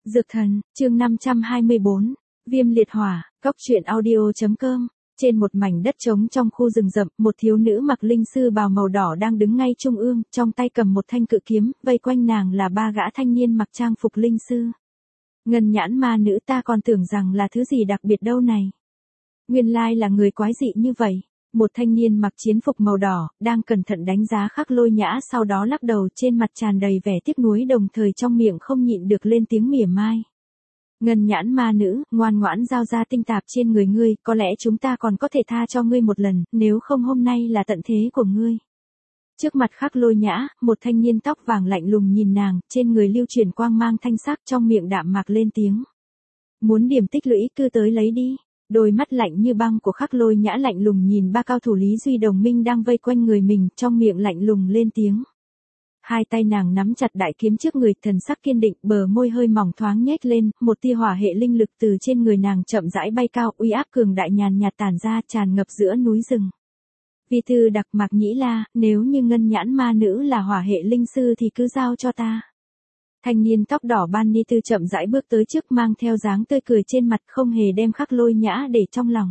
Dược thần, chương 524, Viêm liệt hỏa, Cóc truyện audio.com. Trên một mảnh đất trống trong khu rừng rậm, một thiếu nữ mặc linh sư bào màu đỏ đang đứng ngay trung ương, trong tay cầm một thanh cự kiếm, vây quanh nàng là ba gã thanh niên mặc trang phục linh sư. Ngân nhãn ma nữ, ta còn tưởng rằng là thứ gì đặc biệt đâu này. Nguyên lai là người quái dị như vậy. Một thanh niên mặc chiến phục màu đỏ, đang cẩn thận đánh giá Khắc Lôi Nhã, sau đó lắc đầu, trên mặt tràn đầy vẻ tiếc nuối, đồng thời trong miệng không nhịn được lên tiếng mỉa mai. Ngân nhãn ma nữ, ngoan ngoãn giao ra tinh tạp trên người ngươi, có lẽ chúng ta còn có thể tha cho ngươi một lần, nếu không hôm nay là tận thế của ngươi. Trước mặt Khắc Lôi Nhã, một thanh niên tóc vàng lạnh lùng nhìn nàng, trên người lưu chuyển quang mang thanh sắc, trong miệng đạm mạc lên tiếng. Muốn điểm tích lũy cứ tới lấy đi. Đôi mắt lạnh như băng của Khắc Lôi Nhã lạnh lùng nhìn ba cao thủ Lý Duy đồng minh đang vây quanh người mình, trong miệng lạnh lùng lên tiếng. Hai tay nàng nắm chặt đại kiếm trước người, thần sắc kiên định, bờ môi hơi mỏng thoáng nhếch lên, một tia hỏa hệ linh lực từ trên người nàng chậm rãi bay cao, uy áp cường đại nhàn nhạt tản ra, tràn ngập giữa núi rừng. Vi thư đặc Mạc Nhĩ La, nếu như ngân nhãn ma nữ là hỏa hệ linh sư thì cứ giao cho ta. Thanh niên tóc đỏ Ban Ni Tư chậm rãi bước tới trước, mang theo dáng tươi cười trên mặt, không hề đem Khắc Lôi Nhã để trong lòng.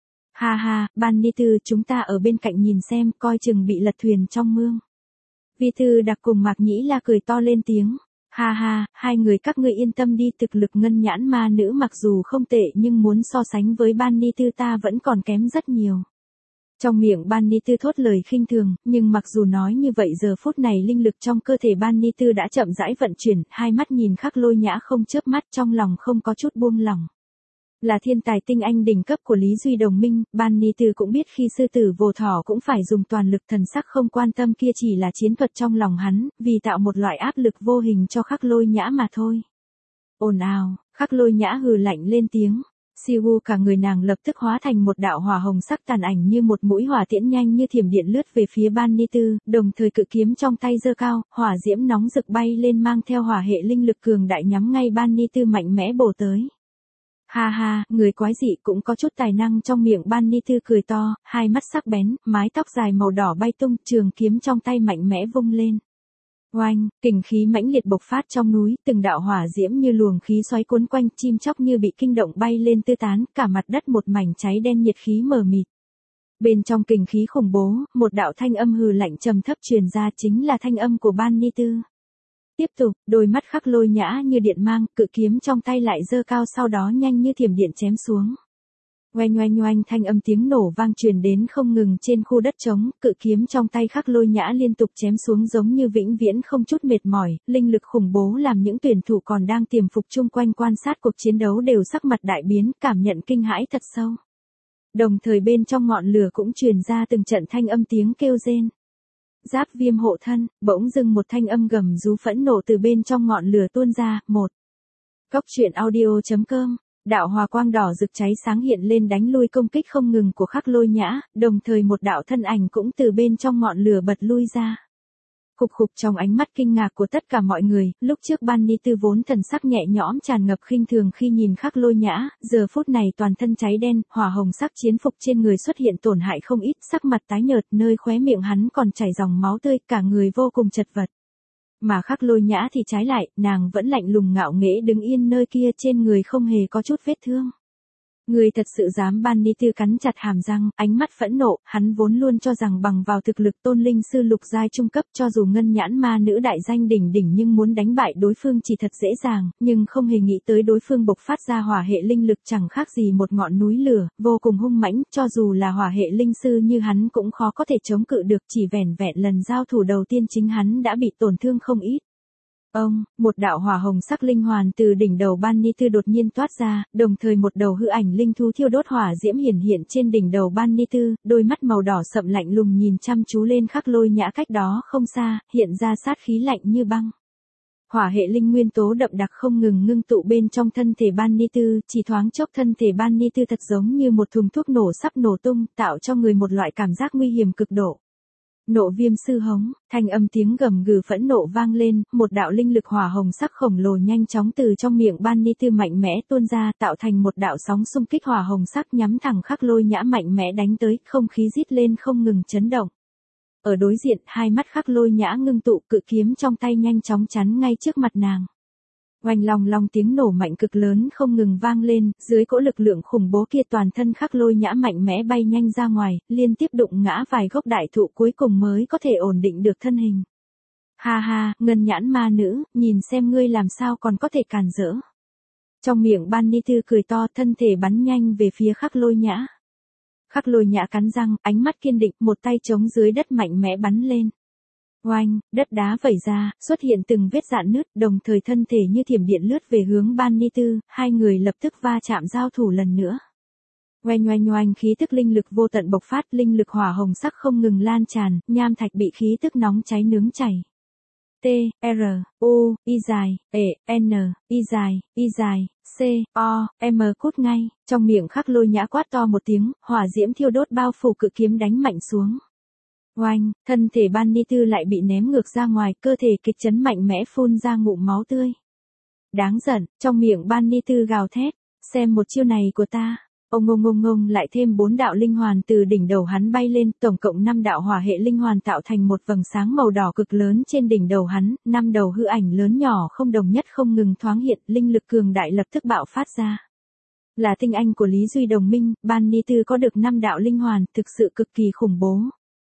Ha ha, Ban Ni Tư, chúng ta ở bên cạnh nhìn xem, coi chừng bị lật thuyền trong mương. Vi thư đặc cùng Mạc Nhĩ La cười to lên tiếng. Ha ha, hai người các ngươi yên tâm đi, thực lực ngân nhãn ma nữ mặc dù không tệ nhưng muốn so sánh với Ban Ni Tư ta vẫn còn kém rất nhiều. Trong miệng Ban Ni Tư thốt lời khinh thường, nhưng mặc dù nói như vậy giờ phút này linh lực trong cơ thể Ban Ni Tư đã chậm rãi vận chuyển, hai mắt nhìn Khắc Lôi Nhã không chớp mắt, trong lòng không có chút buông lỏng. Là thiên tài tinh anh đỉnh cấp của Lý Duy đồng minh, Ban Ni Tư cũng biết khi sư tử vô thỏ cũng phải dùng toàn lực, thần sắc không quan tâm kia chỉ là chiến thuật trong lòng hắn, vì tạo một loại áp lực vô hình cho Khắc Lôi Nhã mà thôi. Ồn ào, Khắc Lôi Nhã hừ lạnh lên tiếng. Siêu cả người nàng lập tức hóa thành một đạo hỏa hồng sắc tàn ảnh, như một mũi hỏa tiễn nhanh như thiểm điện lướt về phía Ban Ni Tư, đồng thời cự kiếm trong tay giơ cao, hỏa diễm nóng rực bay lên mang theo hỏa hệ linh lực cường đại nhắm ngay Ban Ni Tư mạnh mẽ bổ tới. Ha ha, người quái dị cũng có chút tài năng, trong miệng Ban Ni Tư cười to, hai mắt sắc bén, mái tóc dài màu đỏ bay tung, trường kiếm trong tay mạnh mẽ vung lên. Oanh, kình khí mãnh liệt bộc phát trong núi, từng đạo hỏa diễm như luồng khí xoáy cuốn quanh, chim chóc như bị kinh động bay lên tứ tán, cả mặt đất một mảnh cháy đen, nhiệt khí mờ mịt. Bên trong kình khí khủng bố, một đạo thanh âm hừ lạnh trầm thấp truyền ra, chính là thanh âm của Ban Ni Tư. Tiếp tục, đôi mắt Khắc Lôi Nhã như điện mang, cự kiếm trong tay lại giơ cao, sau đó nhanh như thiểm điện chém xuống. Oanh oanh oanh, thanh âm tiếng nổ vang truyền đến không ngừng trên khu đất trống, cự kiếm trong tay Khắc Lôi Nhã liên tục chém xuống giống như vĩnh viễn không chút mệt mỏi, linh lực khủng bố làm những tuyển thủ còn đang tiềm phục chung quanh quan sát cuộc chiến đấu đều sắc mặt đại biến, cảm nhận kinh hãi thật sâu. Đồng thời bên trong ngọn lửa cũng truyền ra từng trận thanh âm tiếng kêu rên. Giáp viêm hộ thân, bỗng dưng một thanh âm gầm rú phẫn nộ từ bên trong ngọn lửa tuôn ra. Một. Cóc truyện audio.com. Đạo hỏa quang đỏ rực cháy sáng hiện lên đánh lui công kích không ngừng của Khắc Lôi Nhã, đồng thời một đạo thân ảnh cũng từ bên trong ngọn lửa bật lui ra. Khục khục, trong ánh mắt kinh ngạc của tất cả mọi người, lúc trước Ban Ni Tư vốn thần sắc nhẹ nhõm tràn ngập khinh thường khi nhìn Khắc Lôi Nhã, giờ phút này toàn thân cháy đen, hỏa hồng sắc chiến phục trên người xuất hiện tổn hại không ít, sắc mặt tái nhợt, nơi khóe miệng hắn còn chảy dòng máu tươi, cả người vô cùng chật vật. Mà Khắc Lôi Nhã thì trái lại, nàng vẫn lạnh lùng ngạo nghễ đứng yên nơi kia, trên người không hề có chút vết thương. Người thật sự dám? Ban Ni Tư cắn chặt hàm răng, ánh mắt phẫn nộ, hắn vốn luôn cho rằng bằng vào thực lực tôn linh sư lục giai trung cấp, cho dù ngân nhãn ma nữ đại danh đỉnh đỉnh nhưng muốn đánh bại đối phương chỉ thật dễ dàng, nhưng không hề nghĩ tới đối phương bộc phát ra hỏa hệ linh lực chẳng khác gì một ngọn núi lửa, vô cùng hung mãnh, cho dù là hỏa hệ linh sư như hắn cũng khó có thể chống cự được, chỉ vẻn vẹn lần giao thủ đầu tiên chính hắn đã bị tổn thương không ít. Một đạo hỏa hồng sắc linh hoàn từ đỉnh đầu Ban Ni Tư đột nhiên toát ra, đồng thời một đầu hư ảnh linh thú thiêu đốt hỏa diễm hiển hiện trên đỉnh đầu Ban Ni Tư, đôi mắt màu đỏ sậm lạnh lùng nhìn chăm chú lên Khắc Lôi Nhã cách đó không xa, hiện ra sát khí lạnh như băng. Hỏa hệ linh nguyên tố đậm đặc không ngừng ngưng tụ bên trong thân thể Ban Ni Tư, chỉ thoáng chốc thân thể Ban Ni Tư thật giống như một thùng thuốc nổ sắp nổ tung, tạo cho người một loại cảm giác nguy hiểm cực độ. Nộ viêm sư hống, thanh âm tiếng gầm gừ phẫn nộ vang lên, một đạo linh lực hỏa hồng sắc khổng lồ nhanh chóng từ trong miệng Ban Ni Tư mạnh mẽ tuôn ra, tạo thành một đạo sóng xung kích hỏa hồng sắc nhắm thẳng Khắc Lôi Nhã mạnh mẽ đánh tới, không khí rít lên không ngừng chấn động. Ở đối diện, hai mắt Khắc Lôi Nhã ngưng tụ, cự kiếm trong tay nhanh chóng chắn ngay trước mặt nàng. Oanh long long tiếng nổ mạnh cực lớn không ngừng vang lên, dưới cỗ lực lượng khủng bố kia toàn thân Khắc Lôi Nhã mạnh mẽ bay nhanh ra ngoài, liên tiếp đụng ngã vài gốc đại thụ cuối cùng mới có thể ổn định được thân hình. Ha ha, ngân nhãn ma nữ, nhìn xem ngươi làm sao còn có thể cản rỡ. Trong miệng Ban Ni Tư cười to, thân thể bắn nhanh về phía Khắc Lôi Nhã. Khắc Lôi Nhã cắn răng, ánh mắt kiên định, một tay chống dưới đất mạnh mẽ bắn lên. Oanh, đất đá vẩy ra, xuất hiện từng vết rạn nứt, đồng thời thân thể như thiểm điện lướt về hướng Ban Ni Tư, hai người lập tức va chạm giao thủ lần nữa. Oanh oanh oanh, khí tức linh lực vô tận bộc phát, linh lực hỏa hồng sắc không ngừng lan tràn, nham thạch bị khí tức nóng cháy nướng chảy. T, R, U, I dài, E, N, I dài, C, O, M cút ngay, trong miệng Khắc Lôi Nhã quát to một tiếng, hỏa diễm thiêu đốt bao phủ cự kiếm đánh mạnh xuống. Oanh, thân thể Ban Ni Tư lại bị ném ngược ra ngoài, cơ thể kịch chấn mạnh mẽ phun ra ngụm máu tươi. Đáng giận, trong miệng Ban Ni Tư gào thét, xem một chiêu này của ta. Ông ngông lại thêm 4 đạo linh hoàn từ đỉnh đầu hắn bay lên, tổng cộng 5 đạo hỏa hệ linh hoàn tạo thành một vầng sáng màu đỏ cực lớn trên đỉnh đầu hắn, 5 đầu hư ảnh lớn nhỏ không đồng nhất không ngừng thoáng hiện, linh lực cường đại lập tức bạo phát ra. Là tinh anh của Lý Duy đồng minh, Ban Ni Tư có được 5 đạo linh hoàn, thực sự cực kỳ khủng bố.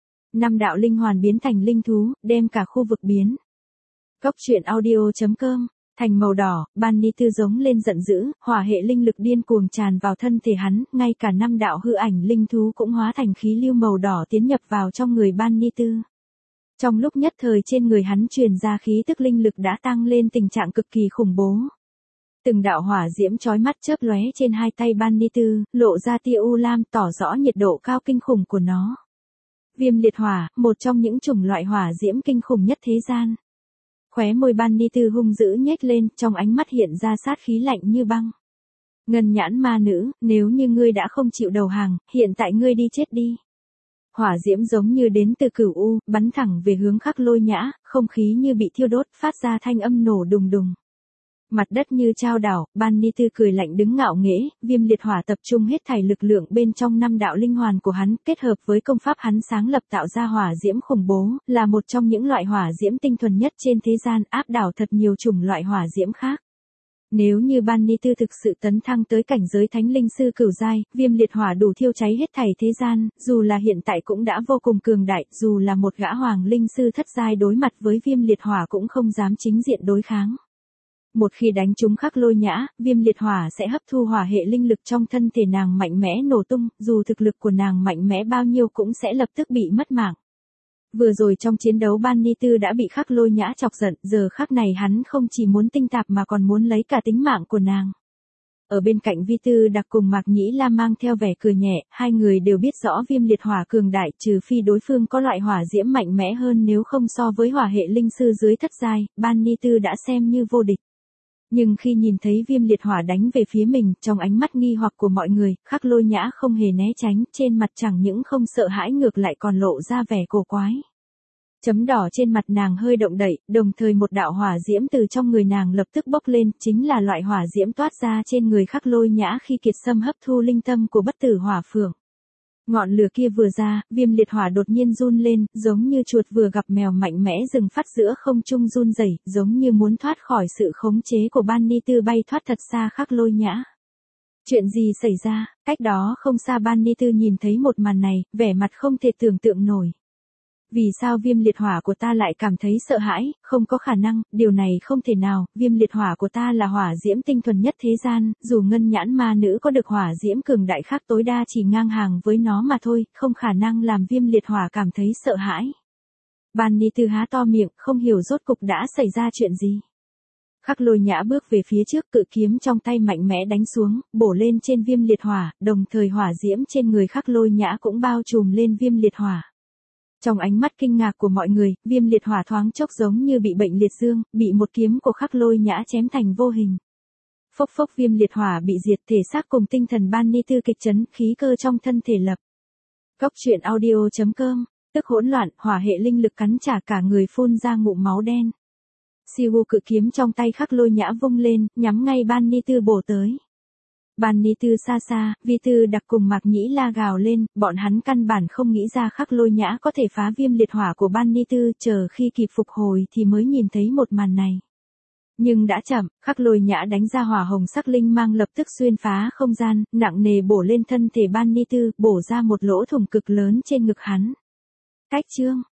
5 đạo linh hoàn biến thành linh thú, đem cả khu vực biến. Góc truyện audio.com. Thành màu đỏ, Ban Ni Tư giống lên giận dữ, hỏa hệ linh lực điên cuồng tràn vào thân thể hắn, ngay cả 5 đạo hư ảnh linh thú cũng hóa thành khí lưu màu đỏ tiến nhập vào trong người Ban Ni Tư. Trong lúc nhất thời trên người hắn truyền ra khí tức linh lực đã tăng lên tình trạng cực kỳ khủng bố. Từng đạo hỏa diễm chói mắt chớp lóe trên hai tay Ban Ni Tư, lộ ra tia u lam tỏ rõ nhiệt độ cao kinh khủng của nó. Viêm liệt hỏa, một trong những chủng loại hỏa diễm kinh khủng nhất thế gian. Khóe môi Ban Ni Tư hung dữ nhếch lên, trong ánh mắt hiện ra sát khí lạnh như băng. Ngân nhãn ma nữ, nếu như ngươi đã không chịu đầu hàng, hiện tại ngươi đi chết đi. Hỏa diễm giống như đến từ cửu u, bắn thẳng về hướng Khắc Lôi Nhã, không khí như bị thiêu đốt, phát ra thanh âm nổ đùng đùng. Mặt đất như chao đảo, Ban Ni Tư cười lạnh đứng ngạo nghễ, viêm liệt hỏa tập trung hết thảy lực lượng bên trong 5 đạo linh hoàn của hắn, kết hợp với công pháp hắn sáng lập tạo ra hỏa diễm khủng bố, là một trong những loại hỏa diễm tinh thuần nhất trên thế gian, áp đảo thật nhiều chủng loại hỏa diễm khác. Nếu như Ban Ni Tư thực sự tấn thăng tới cảnh giới thánh linh sư cửu giai, viêm liệt hỏa đủ thiêu cháy hết thảy thế gian, dù là hiện tại cũng đã vô cùng cường đại, dù là một gã hoàng linh sư thất giai đối mặt với viêm liệt hỏa cũng không dám chính diện đối kháng. Một khi đánh trúng Khắc Lôi Nhã, viêm liệt hỏa sẽ hấp thu hỏa hệ linh lực trong thân thể nàng mạnh mẽ nổ tung, dù thực lực của nàng mạnh mẽ bao nhiêu cũng sẽ lập tức bị mất mạng. Vừa rồi trong chiến đấu Ban Ni Tư đã bị Khắc Lôi Nhã chọc giận, giờ khắc này hắn không chỉ muốn tinh tạp mà còn muốn lấy cả tính mạng của nàng. Ở bên cạnh Vi Tư Đặc cùng Mạc Nhĩ La mang theo vẻ cười nhẹ, hai người đều biết rõ viêm liệt hỏa cường đại, trừ phi đối phương có loại hỏa diễm mạnh mẽ hơn, nếu không so với hỏa hệ linh sư dưới thất giai, Ban Ni Tư đã xem như vô địch. Nhưng khi nhìn thấy viêm liệt hỏa đánh về phía mình, trong ánh mắt nghi hoặc của mọi người, Khắc Lôi Nhã không hề né tránh, trên mặt chẳng những không sợ hãi ngược lại còn lộ ra vẻ cổ quái. Chấm đỏ trên mặt nàng hơi động đậy, đồng thời một đạo hỏa diễm từ trong người nàng lập tức bốc lên, chính là loại hỏa diễm toát ra trên người Khắc Lôi Nhã khi Kiệt Sâm hấp thu linh tâm của bất tử hỏa phượng. Ngọn lửa kia vừa ra, viêm liệt hỏa đột nhiên run lên, giống như chuột vừa gặp mèo mạnh mẽ dừng phát giữa không trung run rẩy, giống như muốn thoát khỏi sự khống chế của Ban Ni Tư bay thoát thật xa Khắc Lôi Nhã. Chuyện gì xảy ra? Cách đó không xa Ban Ni Tư nhìn thấy một màn này, vẻ mặt không thể tưởng tượng nổi. Vì sao viêm liệt hỏa của ta lại cảm thấy sợ hãi, không có khả năng, điều này không thể nào, viêm liệt hỏa của ta là hỏa diễm tinh thuần nhất thế gian, dù ngân nhãn ma nữ có được hỏa diễm cường đại khác tối đa chỉ ngang hàng với nó mà thôi, không khả năng làm viêm liệt hỏa cảm thấy sợ hãi. Ban Ni Tư há to miệng, không hiểu rốt cục đã xảy ra chuyện gì. Khắc Lôi Nhã bước về phía trước, cự kiếm trong tay mạnh mẽ đánh xuống, bổ lên trên viêm liệt hỏa, đồng thời hỏa diễm trên người Khắc Lôi Nhã cũng bao trùm lên viêm liệt hỏa. Trong ánh mắt kinh ngạc của mọi người, viêm liệt hỏa thoáng chốc giống như bị bệnh liệt dương, bị một kiếm của Khắc Lôi Nhã chém thành vô hình. Phốc phốc, viêm liệt hỏa bị diệt, thể xác cùng tinh thần Ban Ni Tư kịch chấn, khí cơ trong thân thể lập. Góc truyện audio.com, tức hỗn loạn, hỏa hệ linh lực cắn trả cả người phun ra ngụm máu đen. Siêu cự kiếm trong tay Khắc Lôi Nhã vung lên, nhắm ngay Ban Ni Tư bổ tới. Ban Ni Tư xa xa, Vi Tư Đặc cùng Mạc Nhĩ La gào lên, bọn hắn căn bản không nghĩ ra Khắc Lôi Nhã có thể phá viêm liệt hỏa của Ban Ni Tư, chờ khi kịp phục hồi thì mới nhìn thấy một màn này. Nhưng đã chậm, Khắc Lôi Nhã đánh ra hỏa hồng sắc linh mang lập tức xuyên phá không gian, nặng nề bổ lên thân thể Ban Ni Tư, bổ ra một lỗ thủng cực lớn trên ngực hắn. Cách chương.